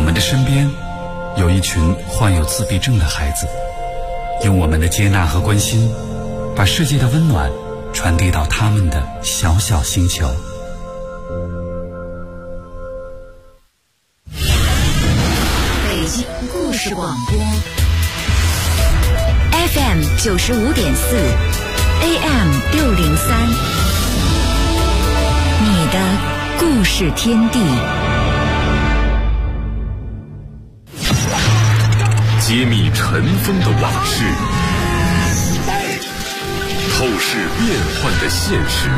们的身边有一群患有自闭症的孩子，用我们的接纳和关心，把世界的温暖传递到他们的小小星球。 北京故事广播 FM 95.4 AM 603，你的故事天地。 揭秘尘封的往事，透视变幻的现实，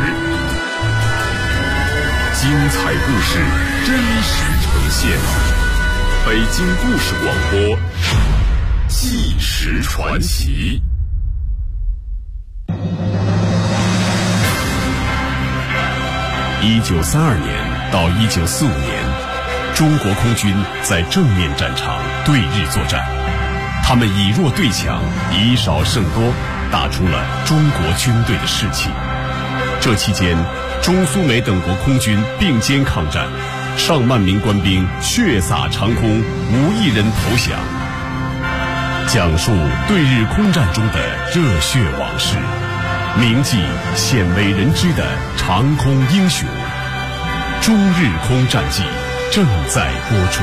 精彩故事真实呈现。北京故事广播，纪实传奇。1932年到1945年，中国空军在正面战场对日作战，他们以弱对强，以少胜多，打出了中国军队的士气。这期间，中苏美等国空军并肩抗战，上万名官兵血洒长空，无一人投降。讲述对日空战中的热血往事，铭记鲜为人知的长空英雄。中日空战记正在播出。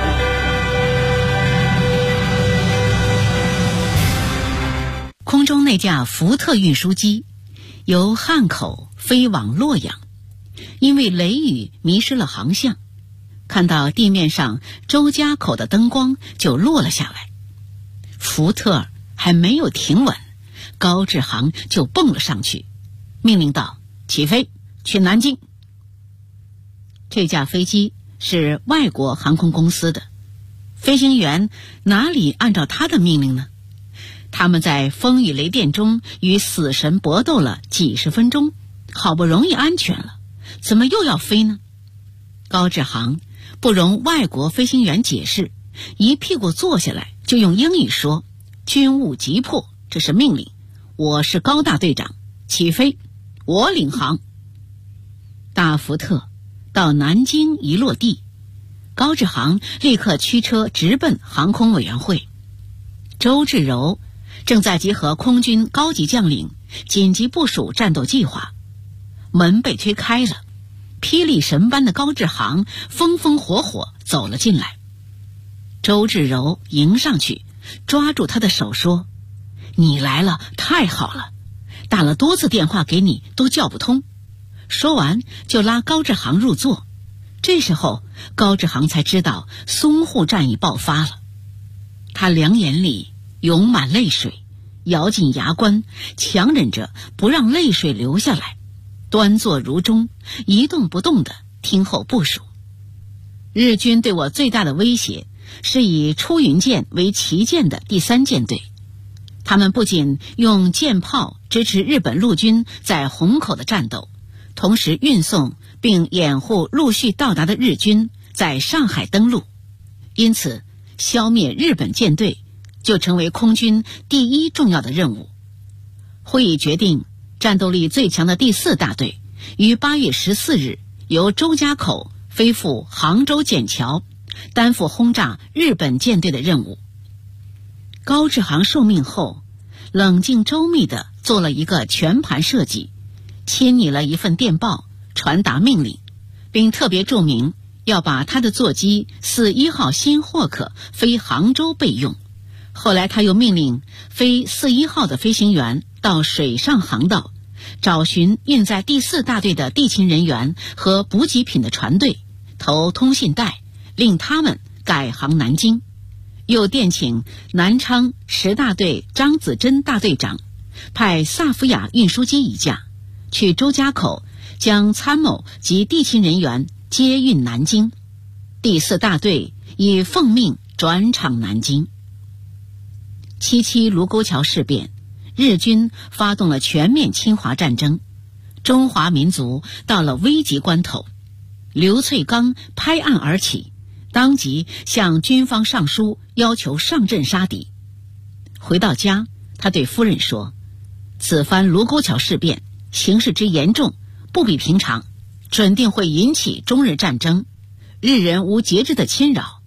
空中那架福特运输机由汉口飞往洛阳，因为雷雨迷失了航向，看到地面上周家口的灯光就落了下来。福特还没有停稳，高志航就蹦了上去，命令道：起飞，去南京。这架飞机是外国航空公司的，飞行员哪里按照他的命令呢？他们在风雨雷电中与死神搏斗了几十分钟，好不容易安全了，怎么又要飞呢？高志航不容外国飞行员解释，一屁股坐下来就用英语说：军务急迫，这是命令，我是高大队长，起飞，我领航。大福特到南京一落地，高志航立刻驱车直奔航空委员会。周志柔正在集合空军高级将领，紧急部署战斗计划。门被推开了，霹雳神般的高志航风风火火走了进来。周志柔迎上去，抓住他的手说：你来了，太好了，打了多次电话给你都叫不通。说完就拉高志航入座。这时候高志航才知道淞沪战役爆发了，他两眼里涌满泪水，咬紧牙关，强忍着不让泪水流下来，端坐如钟，一动不动地听候部署。日军对我最大的威胁是以出云舰为旗舰的第3舰队，他们不仅用舰炮支持日本陆军在虹口的战斗，同时运送并掩护陆续到达的日军在上海登陆，因此消灭日本舰队就成为空军第一重要的任务。会议决定，战斗力最强的第4大队于8月14日由周家口飞赴杭州笕桥，担负轰炸日本舰队的任务。高志航受命后，冷静周密地做了一个全盘设计，亲拟了一份电报传达命令，并特别注明要把他的座机41号新霍克飞杭州备用。后来他又命令飞41号的飞行员到水上航道，找寻运载第4大队的地勤人员和补给品的船队，投通信带，令他们改航南京。又电请南昌10大队张子珍大队长派萨福亚运输机1架去周家口，将参谋及地勤人员接运南京。第4大队以奉命转场南京。77卢沟桥事变，日军发动了全面侵华战争，中华民族到了危急关头。刘粹刚拍案而起，当即向军方上书，要求上阵杀敌。回到家，他对夫人说：此番卢沟桥事变形势之严重，不比平常，准定会引起中日战争，日人无节制的侵扰，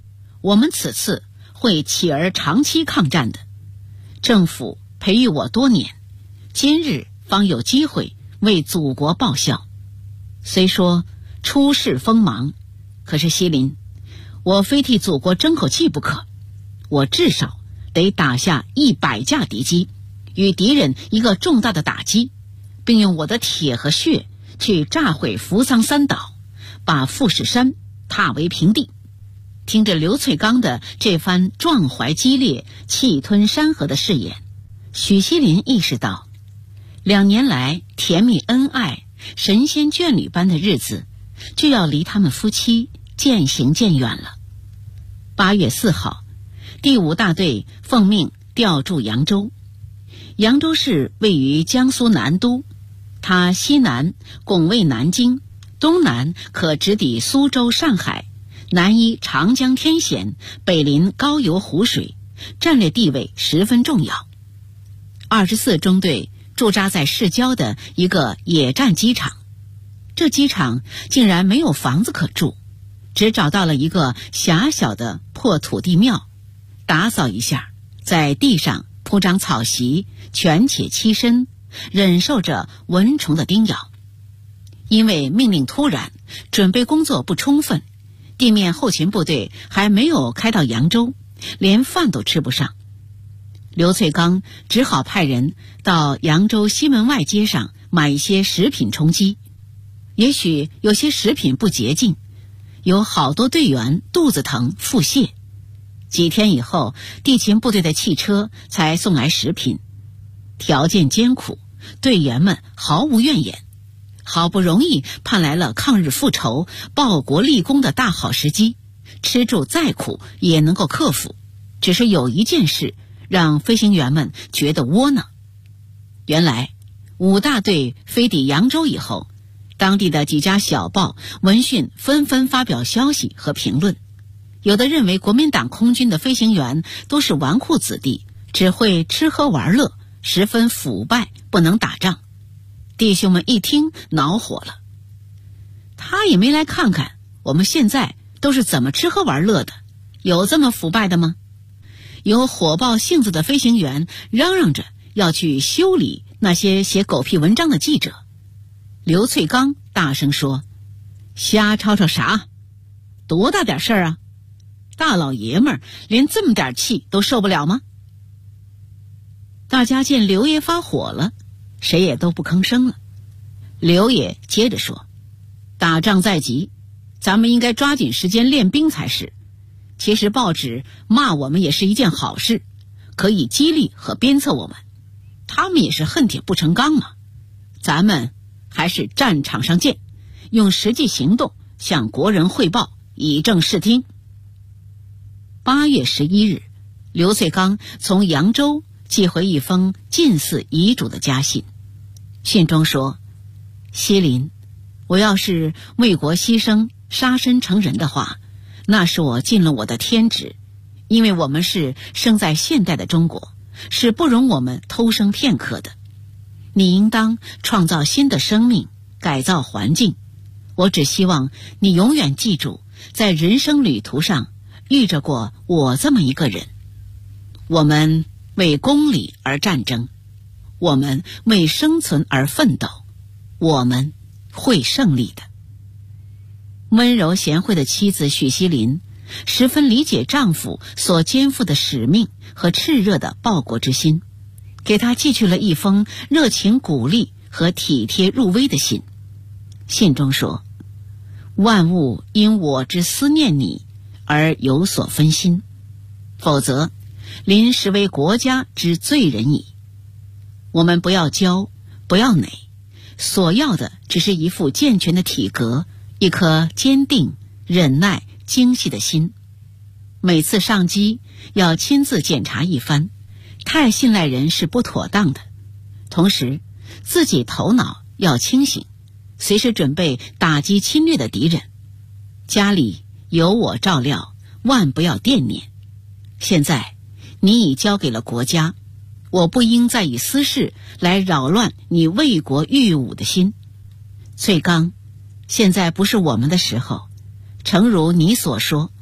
我们此次会起而长期抗战的。政府培育我多年，今日方有机会为祖国报效。虽说出世锋芒，可是西林，我非替祖国争口气不可。我至少得打下100架敌机，与敌人一个重大的打击，并用我的铁和血去炸毁扶桑3岛，把富士山踏为平地。听着刘粹刚的这番壮怀激烈、气吞山河的誓言，许锡林意识到，2年来甜蜜恩爱、神仙眷侣般的日子，就要离他们夫妻渐行渐远了。8月4号，第5大队奉命调驻扬州。扬州市位于江苏南都，它西南拱卫南京，东南可直抵苏州、上海，南依长江天险，北临高邮湖水，战略地位十分重要。24中队驻扎在市郊的一个野战机场，这机场竟然没有房子可住，只找到了一个狭小的破土地庙，打扫一下，在地上铺张草席，犬且栖身，忍受着蚊虫的叮咬。因为命令突然，准备工作不充分，地面后勤部队还没有开到扬州，连饭都吃不上。刘粹刚只好派人到扬州西门外街上买一些食品充饥。也许有些食品不洁净，有好多队员肚子疼腹泻。几天以后，地勤部队的汽车才送来食品。条件艰苦，队员们毫无怨言。好不容易盼来了抗日复仇、报国立功的大好时机，吃住再苦也能够克服。只是有一件事让飞行员们觉得窝囊。原来5大队飞抵扬州以后，当地的几家小报、文讯纷纷发表消息和评论。有的认为国民党空军的飞行员都是纨绔子弟，只会吃喝玩乐，十分腐败，不能打仗。弟兄们一听恼火了，他也没来看看我们现在都是怎么吃喝玩乐的，有这么腐败的吗？有火爆性子的飞行员嚷嚷着要去修理那些写狗屁文章的记者。刘粹刚大声说：瞎吵吵啥？多大点事儿啊？大老爷们儿连这么点气都受不了吗？大家见刘爷发火了，谁也都不吭声了。刘爷接着说：打仗在即，咱们应该抓紧时间练兵才是。其实报纸骂我们也是一件好事，可以激励和鞭策我们。他们也是恨铁不成钢嘛。咱们还是战场上见，用实际行动向国人汇报，以正视听。8月11日，刘粹刚从扬州寄回一封近似遗嘱的家信。信中说：锡林，我要是为国牺牲、杀身成仁的话，那是我尽了我的天职，因为我们是生在现代的中国，是不容我们偷生片刻的。你应当创造新的生命，改造环境。我只希望你永远记住，在人生旅途上遇着过我这么一个人。我们为公理而战争，我们为生存而奋斗，我们会胜利的。温柔贤惠的妻子许锡林十分理解丈夫所肩负的使命和炽热的报国之心，给他寄去了一封热情鼓励和体贴入微的信。信中说：万物因我之思念你而有所分心，否则临实为国家之罪人矣。我们不要骄，不要馁，所要的只是一副健全的体格，一颗坚定、忍耐、精细的心。每次上机要亲自检查一番，太信赖人是不妥当的。同时自己头脑要清醒，随时准备打击侵略的敌人。家里有我照料，万不要惦念。现在你已交给了国家，我不应再以私事来扰乱你为国御武的心。粹刚，现在不是我们的时候，诚如你所说，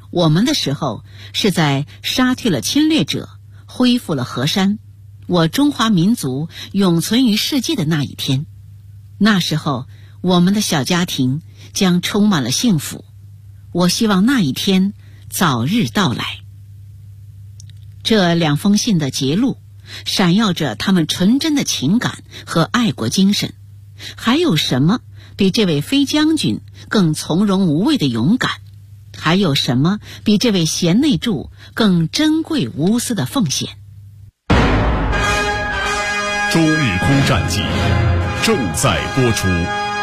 我们的时候是在杀退了侵略者，恢复了河山，我中华民族永存于世界的那一天。那时候我们的小家庭将充满了幸福，我希望那一天早日到来。这2封信的节录闪耀着他们纯真的情感和爱国精神，还有什么比这位飞将军更从容无畏的勇敢？还有什么比这位贤内助更珍贵无私的奉献？ 中日空战记正在播出。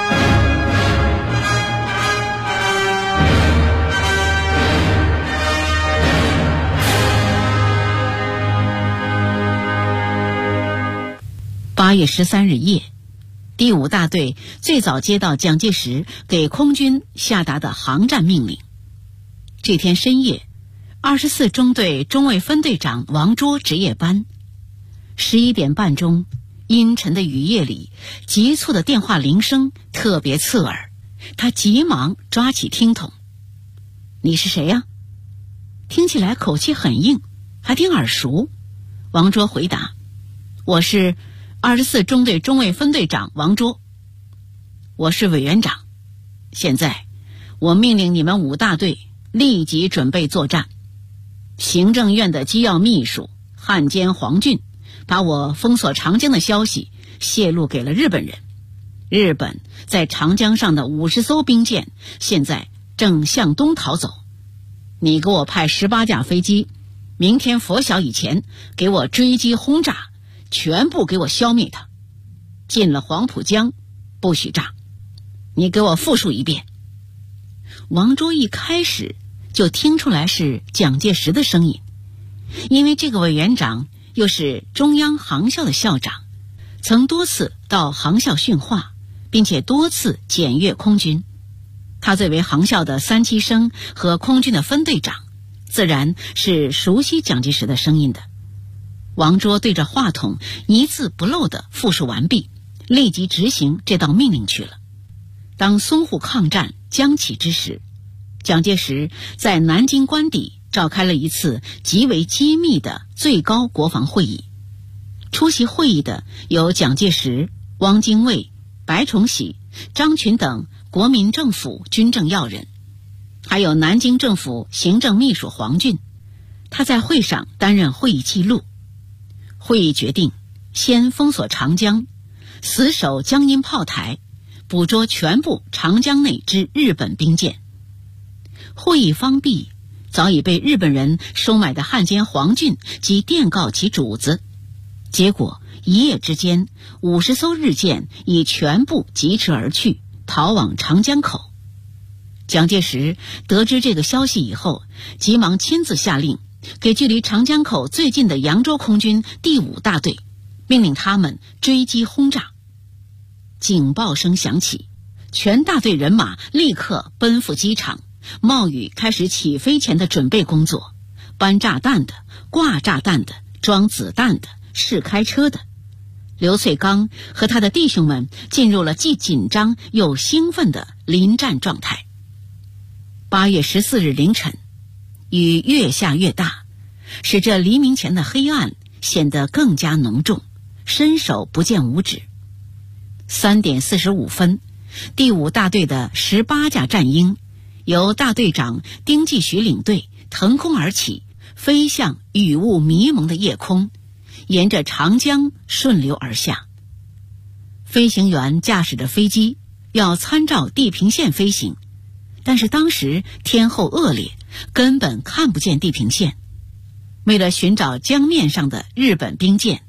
8月13日夜，第5大队最早接到蒋介石给空军下达的航战命令。这天深夜，24中队中尉分队长王卓值夜班。11点半钟，阴沉的雨夜里，急促的电话铃声特别刺耳，他急忙抓起听筒。你是谁呀？听起来口气很硬，还挺耳熟。王卓回答，我是24中队中尉分队长王卓。我是委员长，现在我命令你们5大队立即准备作战。行政院的机要秘书汉奸黄俊把我封锁长江的消息泄露给了日本人。日本在长江上的50艘兵舰现在正向东逃走。你给我派18架飞机，明天拂晓以前给我追击轰炸，全部给我消灭它。进了黄浦江不许炸。你给我复述一遍。王卓一开始就听出来是蒋介石的声音，因为这个委员长又是中央航校的校长，曾多次到航校训话，并且多次检阅空军。他作为航校的3期生和空军的分队长，自然是熟悉蒋介石的声音的。王卓对着话筒一字不漏地复述完毕，立即执行这道命令去了。当淞沪抗战将起之时，蒋介石在南京官邸召开了一次极为机密的最高国防会议。出席会议的有蒋介石、汪精卫、白崇禧、张群等国民政府军政要人，还有南京政府行政秘书黄俊，他在会上担任会议记录。会议决定先封锁长江，死守江阴炮台，捕捉全部长江内之日本兵舰。会议方毕，早已被日本人收买的汉奸黄俊即电告其主子，结果一夜之间50艘日舰已全部疾驰而去，逃往长江口。蒋介石得知这个消息以后，急忙亲自下令给距离长江口最近的扬州空军第5大队，命令他们追击轰炸。警报声响起，全大队人马立刻奔赴机场，冒雨开始起飞前的准备工作，搬炸弹的、挂炸弹的、装子弹的、试开车的。刘粹刚和他的弟兄们进入了既紧张又兴奋的临战状态。8月14日凌晨，雨越下越大，使这黎明前的黑暗显得更加浓重，伸手不见五指。3点45分，第5大队的18架战鹰由大队长丁继许领队腾空而起，飞向雨雾迷蒙的夜空，沿着长江顺流而下。飞行员驾驶着飞机要参照地平线飞行，但是当时天候恶劣，根本看不见地平线。为了寻找江面上的日本兵舰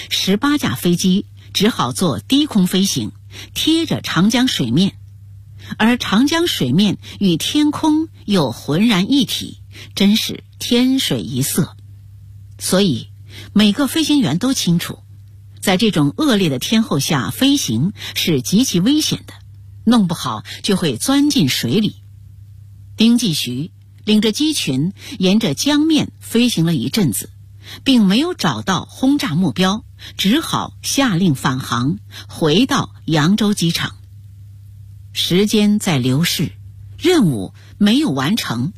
，18架飞机只好做低空飞行，贴着长江水面，而长江水面与天空又浑然一体，真是天水一色。所以每个飞行员都清楚，在这种恶劣的天候下飞行是极其危险的，弄不好就会钻进水里。丁继许领着机群沿着江面飞行了一阵子，并没有找到轰炸目标，只好下令返航，回到扬州机场。时间在流逝，任务没有完成，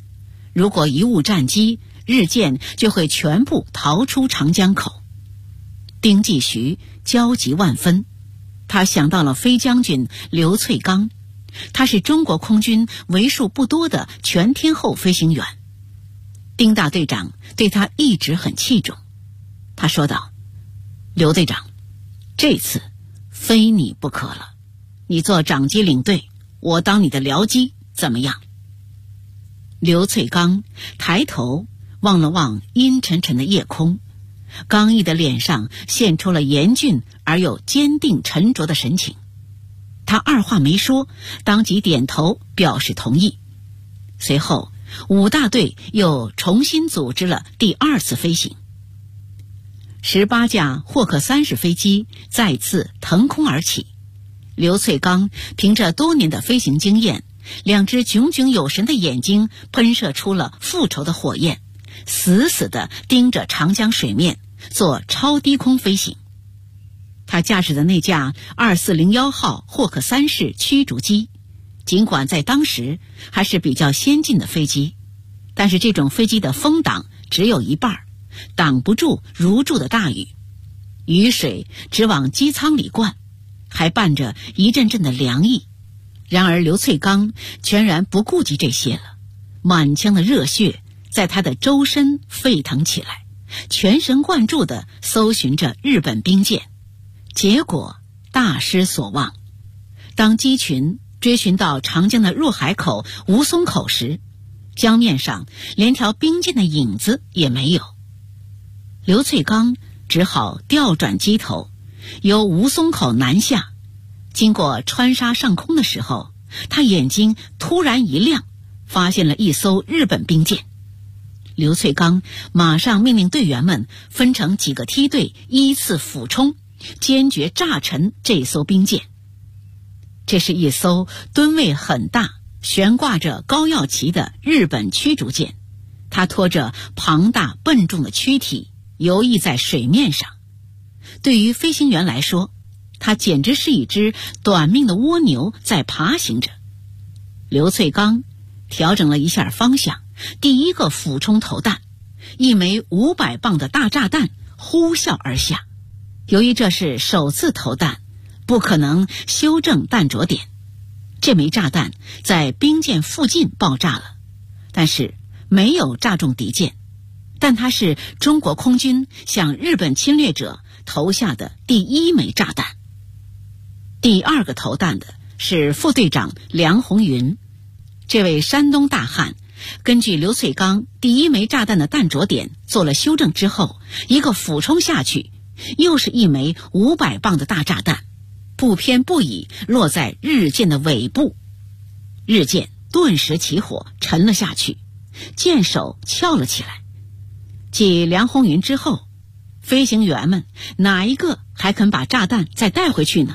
如果贻误战机，日舰就会全部逃出长江口。丁继徐焦急万分，他想到了飞将军刘粹刚，他是中国空军为数不多的全天候飞行员。丁大队长对他一直很器重，他说道：刘队长，这次非你不可了，你做长机领队，我当你的僚机，怎么样？刘粹刚抬头望了望阴沉沉的夜空，刚毅的脸上现出了严峻而又坚定沉着的神情。他二话没说，当即点头表示同意。随后5大队又重新组织了第2次飞行。18架霍克30飞机再次腾空而起。刘粹刚凭着多年的飞行经验，2只炯炯有神的眼睛喷射出了复仇的火焰，死死地盯着长江水面做超低空飞行。他驾驶的那架2401号霍克3式驱逐机，尽管在当时还是比较先进的飞机，但是这种飞机的风挡只有一半，挡不住如注的大雨，雨水只往机舱里灌，还伴着一阵阵的凉意。然而刘粹刚全然不顾及这些了，满腔的热血在他的周身沸腾起来，全神贯注地搜寻着日本兵舰。结果大失所望。当机群追寻到长江的入海口吴淞口时，江面上连条兵舰的影子也没有。刘粹刚只好调转机头，由吴淞口南下。经过川沙上空的时候，他眼睛突然一亮，发现了一艘日本兵舰。刘粹刚马上命令队员们分成几个梯队，依次俯冲，坚决炸沉这艘兵舰。这是一艘吨位很大、悬挂着高耀旗的日本驱逐舰，它拖着庞大笨重的躯体游弋在水面上。对于飞行员来说，它简直是一只短命的蜗牛在爬行着。刘粹刚调整了一下方向，第一个俯冲投弹，一枚500磅的大炸弹呼啸而下。由于这是首次投弹，不可能修正弹着点，这枚炸弹在兵舰附近爆炸了，但是没有炸中敌舰。但它是中国空军向日本侵略者投下的第1枚炸弹。第2个投弹的是副队长梁红云。这位山东大汉根据刘粹刚第1枚炸弹的弹着点做了修正之后，一个俯冲下去，又是一枚500磅的大炸弹，不偏不倚落在日舰的尾部。日舰顿时起火沉了下去，舰首翘了起来。继梁红云之后，飞行员们哪一个还肯把炸弹再带回去呢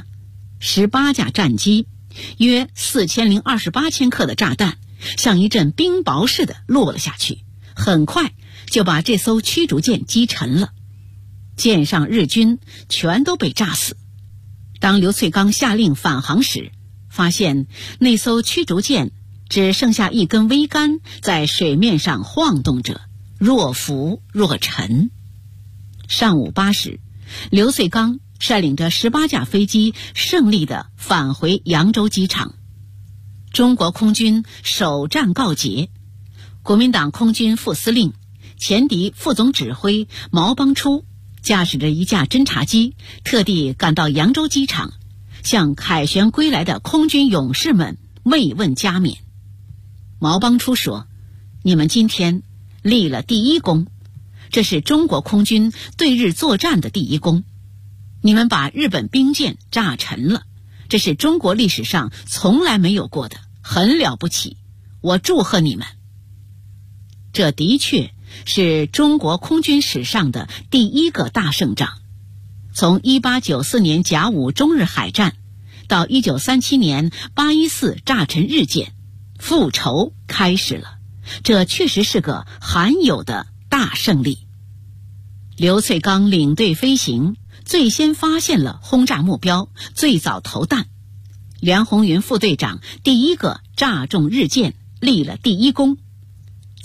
？18架战机，约4028千克的炸弹像一阵冰雹似的落了下去，很快就把这艘驱逐舰击沉了。舰上日军全都被炸死。当刘粹刚下令返航时，发现那艘驱逐舰只剩下一根桅杆在水面上晃动着，若浮若沉。上午8时，刘粹刚率领着18架飞机胜利地返回扬州机场。中国空军首战告捷，国民党空军副司令、前敌副总指挥毛邦初驾驶着一架侦察机，特地赶到扬州机场，向凯旋归来的空军勇士们慰问加冕。毛邦初说：“你们今天立了第1功，这是中国空军对日作战的第1功。你们把日本兵舰炸沉了，这是中国历史上从来没有过的，很了不起，我祝贺你们。”这的确是中国空军史上的第1个大胜仗。从1894年甲午中日海战到1937年814炸沉日舰，复仇开始了，这确实是个罕有的大胜利。刘粹刚领队飞行，最先发现了轰炸目标，最早投弹。梁红云副队长第1个炸中日舰，立了第1功。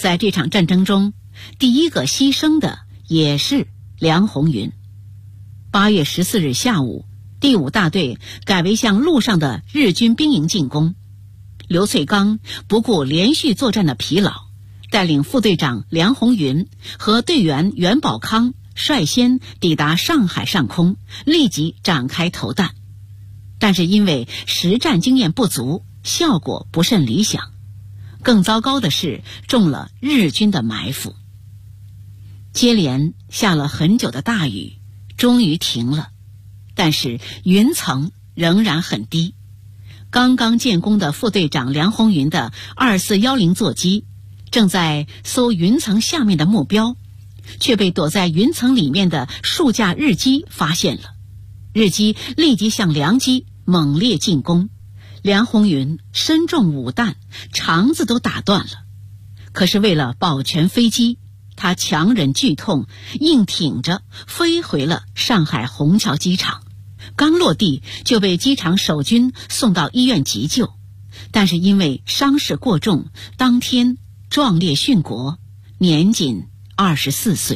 在这场战争中，第一个牺牲的也是梁鸿云。8月14日下午，第5大队改为向陆上的日军兵营进攻。刘粹刚不顾连续作战的疲劳，带领副队长梁鸿云和队员袁宝康率先抵达上海上空，立即展开投弹。但是因为实战经验不足，效果不甚理想。更糟糕的是，中了日军的埋伏。接连下了很久的大雨，终于停了，但是云层仍然很低。刚刚建功的副队长梁鸿云的2410座机正在搜云层下面的目标，却被躲在云层里面的数架日机发现了。日机立即向梁机猛烈进攻，梁鸿云身中5弹，肠子都打断了。可是为了保全飞机，他强忍剧痛，硬挺着飞回了上海虹桥机场。刚落地就被机场守军送到医院急救，但是因为伤势过重，当天壮烈殉国，年仅24岁。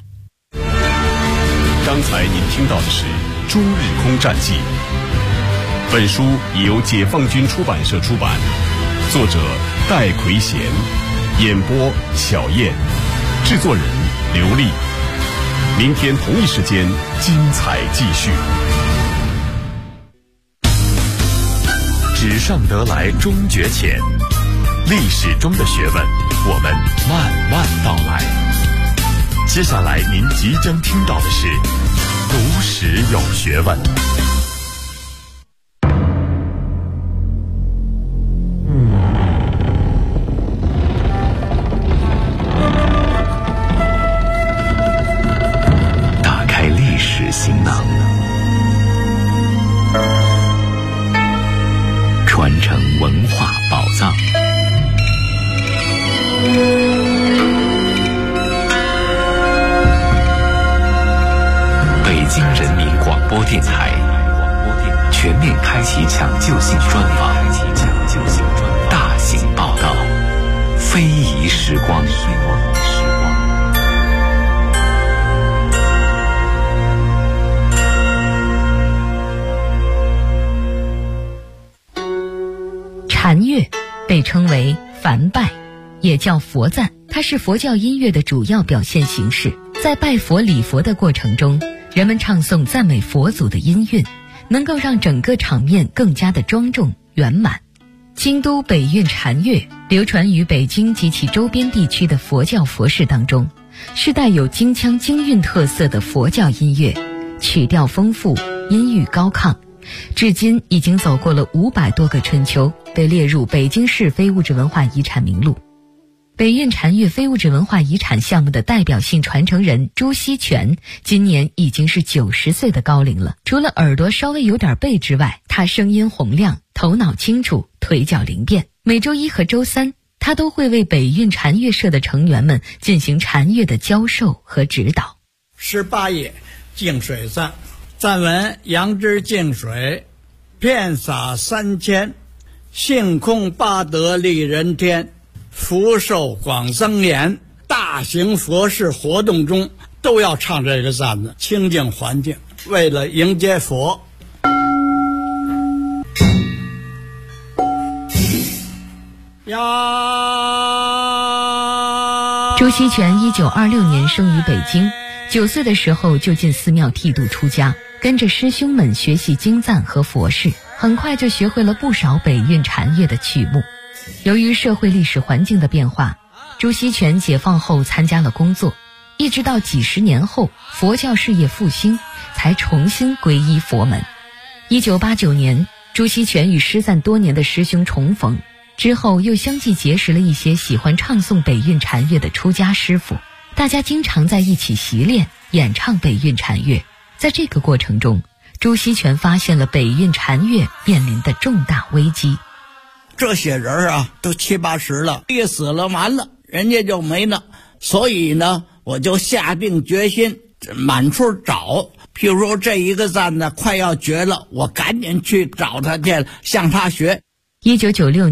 刚才您听到的是《中日空战记》，本书已由解放军出版社出版，作者戴奎贤，演播小燕，制作人刘丽。明天同一时间精彩继续。纸上得来终觉浅，历史中的学问，我们慢慢道来。接下来您即将听到的是读史有学问。 打开历史行囊，传承文化宝藏。北京人民广播电台全面开启抢救性专访，大型报道，非遗时光。 禅乐被称为梵拜，也叫佛赞，它是佛教音乐的主要表现形式。在拜佛礼佛的过程中，人们唱诵赞美佛祖的音韵，能够让整个场面更加的庄重圆满。京都北韵禅乐流传于北京及其周边地区的佛教佛事当中，是带有京腔京韵特色的佛教音乐，曲调丰富，音域高亢，至今已经走过了500多个春秋，被列入北京市非物质文化遗产名录。北韵禅乐非物质文化遗产项目的代表性传承人朱锡全今年已经是90岁的高龄了。除了耳朵稍微有点背之外，他声音洪亮，头脑清楚，腿脚灵便。每周1和周3，他都会为北韵禅乐社的成员们进行禅乐的教授和指导。 18页净水赞，赞文：杨枝净水，遍洒3千，性空八德利人天，福寿广增延。大型佛事活动中都要唱这个赞的，清净环境，为了迎接佛。呀， 朱锡全1926年生于北京，9岁的时候就进寺庙剃度出家，跟着师兄们学习经赞和佛事，很快就学会了不少北韵禅乐的曲目。由于社会历史环境的变化，朱锡全解放后参加了工作，一直到几十年后佛教事业复兴，才重新皈依佛门。1989年，朱锡全与失散多年的师兄重逢，之后又相继结识了一些喜欢唱诵北韵禅乐的出家师傅，大家经常在一起习练演唱北韵禅乐。在这个过程中，朱锡全发现了北韵禅乐面临的重大危机。 这些人啊，都70、80了，一死了完了，人家就没了。所以呢，我就下定决心满处找。譬如说这一个赞呢快要绝了，我赶紧去找他去，向他学。 1996年，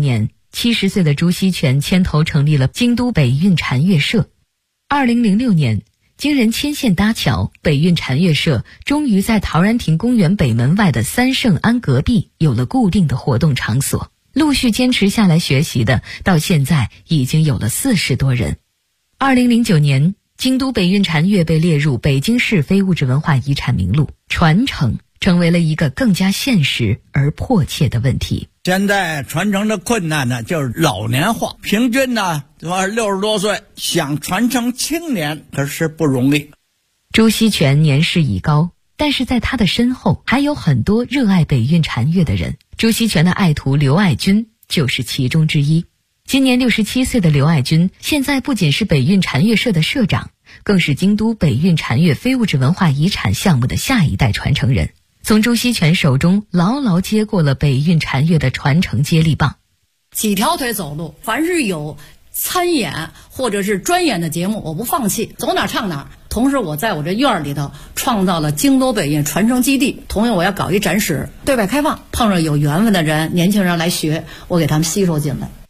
70岁的朱锡全牵头成立了京都北运禅乐社。2006年，经人牵线搭桥，北运禅乐社终于在陶然亭公园北门外的三圣庵隔壁有了固定的活动场所。陆续坚持下来学习的，到现在已经有了40多人。2009年，京都北运禅乐被列入北京市非物质文化遗产名录，传承成为了一个更加现实而迫切的问题。 现在传承的困难呢，就是老年化，平均呢60多岁，想传承青年可是不容易。 朱锡全年事已高，但是在他的身后还有很多热爱北运禅乐的人。朱锡全的爱徒刘爱军就是其中之一。今年67岁的刘爱军，现在不仅是北运禅乐社的社长，更是京都北运禅乐非物质文化遗产项目的下一代传承人，从朱锡全手中牢牢接过了北运禅乐的传承接力棒。 几条腿走路，凡是有参演或者是专演的节目，我不放弃，走哪唱哪。同时我在我这院里头创造了京都北运传承基地，同样我要搞一展示，对外开放，碰上有缘分的人，年轻人来学，我给他们吸收进来。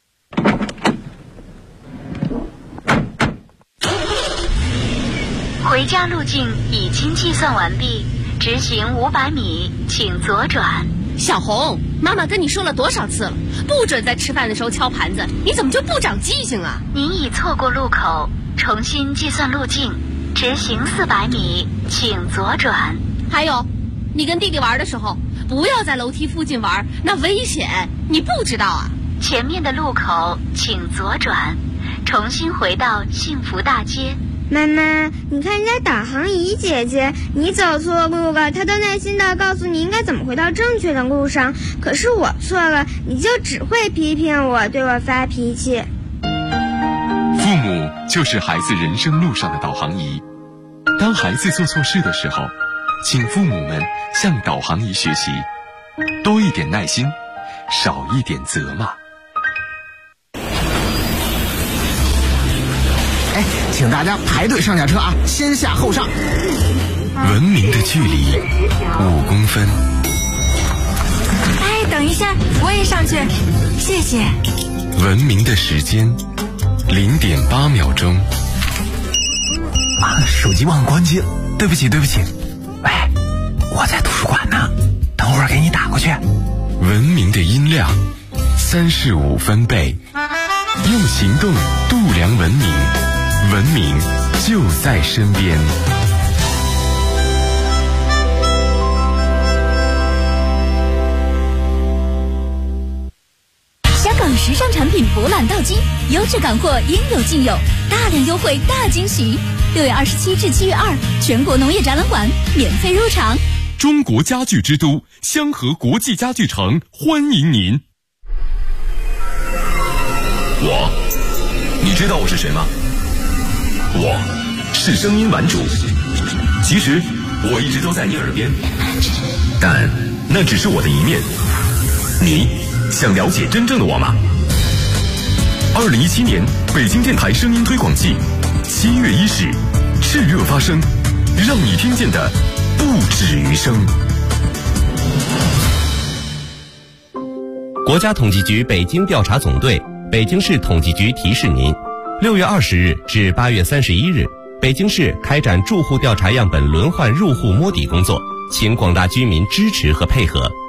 回家路径已经计算完毕，直行500米，请左转。 小红，妈妈跟你说了多少次了，不准在吃饭的时候敲盘子，你怎么就不长记性啊？ 您已错过路口，重新计算路径，直行400米，请左转。 还有，你跟弟弟玩的时候，不要在楼梯附近玩，那危险，你不知道啊？ 前面的路口请左转，重新回到幸福大街。 妈妈，你看人家导航仪姐姐，你走错路了，她都耐心地告诉你应该怎么回到正确的路上，可是我错了，你就只会批评我，对我发脾气。 父母就是孩子人生路上的导航仪，当孩子做错事的时候，请父母们向导航仪学习，多一点耐心，少一点责骂。 请大家排队上下车啊，先下后上。 文明的距离5公分。 哎，等一下，我也上去，谢谢。 文明的时间0.8秒钟。 手机忘关机了，对不起。喂，我在图书馆呢，等会儿给你打过去。 文明的音量35分贝，用行动度量文明。文明就在身边。 香港时尚产品博览到今，优质港货应有尽有，大量优惠大惊喜。6月27至7月2，全国农业展览馆免费入场。 中国家具之都香河国际家具城欢迎您。 你知道我是谁吗？我是声音玩主，其实我一直都在你耳边，但那只是我的一面。你想了解真正的我吗？2017年北京电台声音推广季7月1日炽热发声，让你听见的不止于声。 国家统计局北京调查总队、北京市统计局提示您：6月20日至8月31日，北京市开展住户调查样本轮换入户摸底工作，请广大居民支持和配合。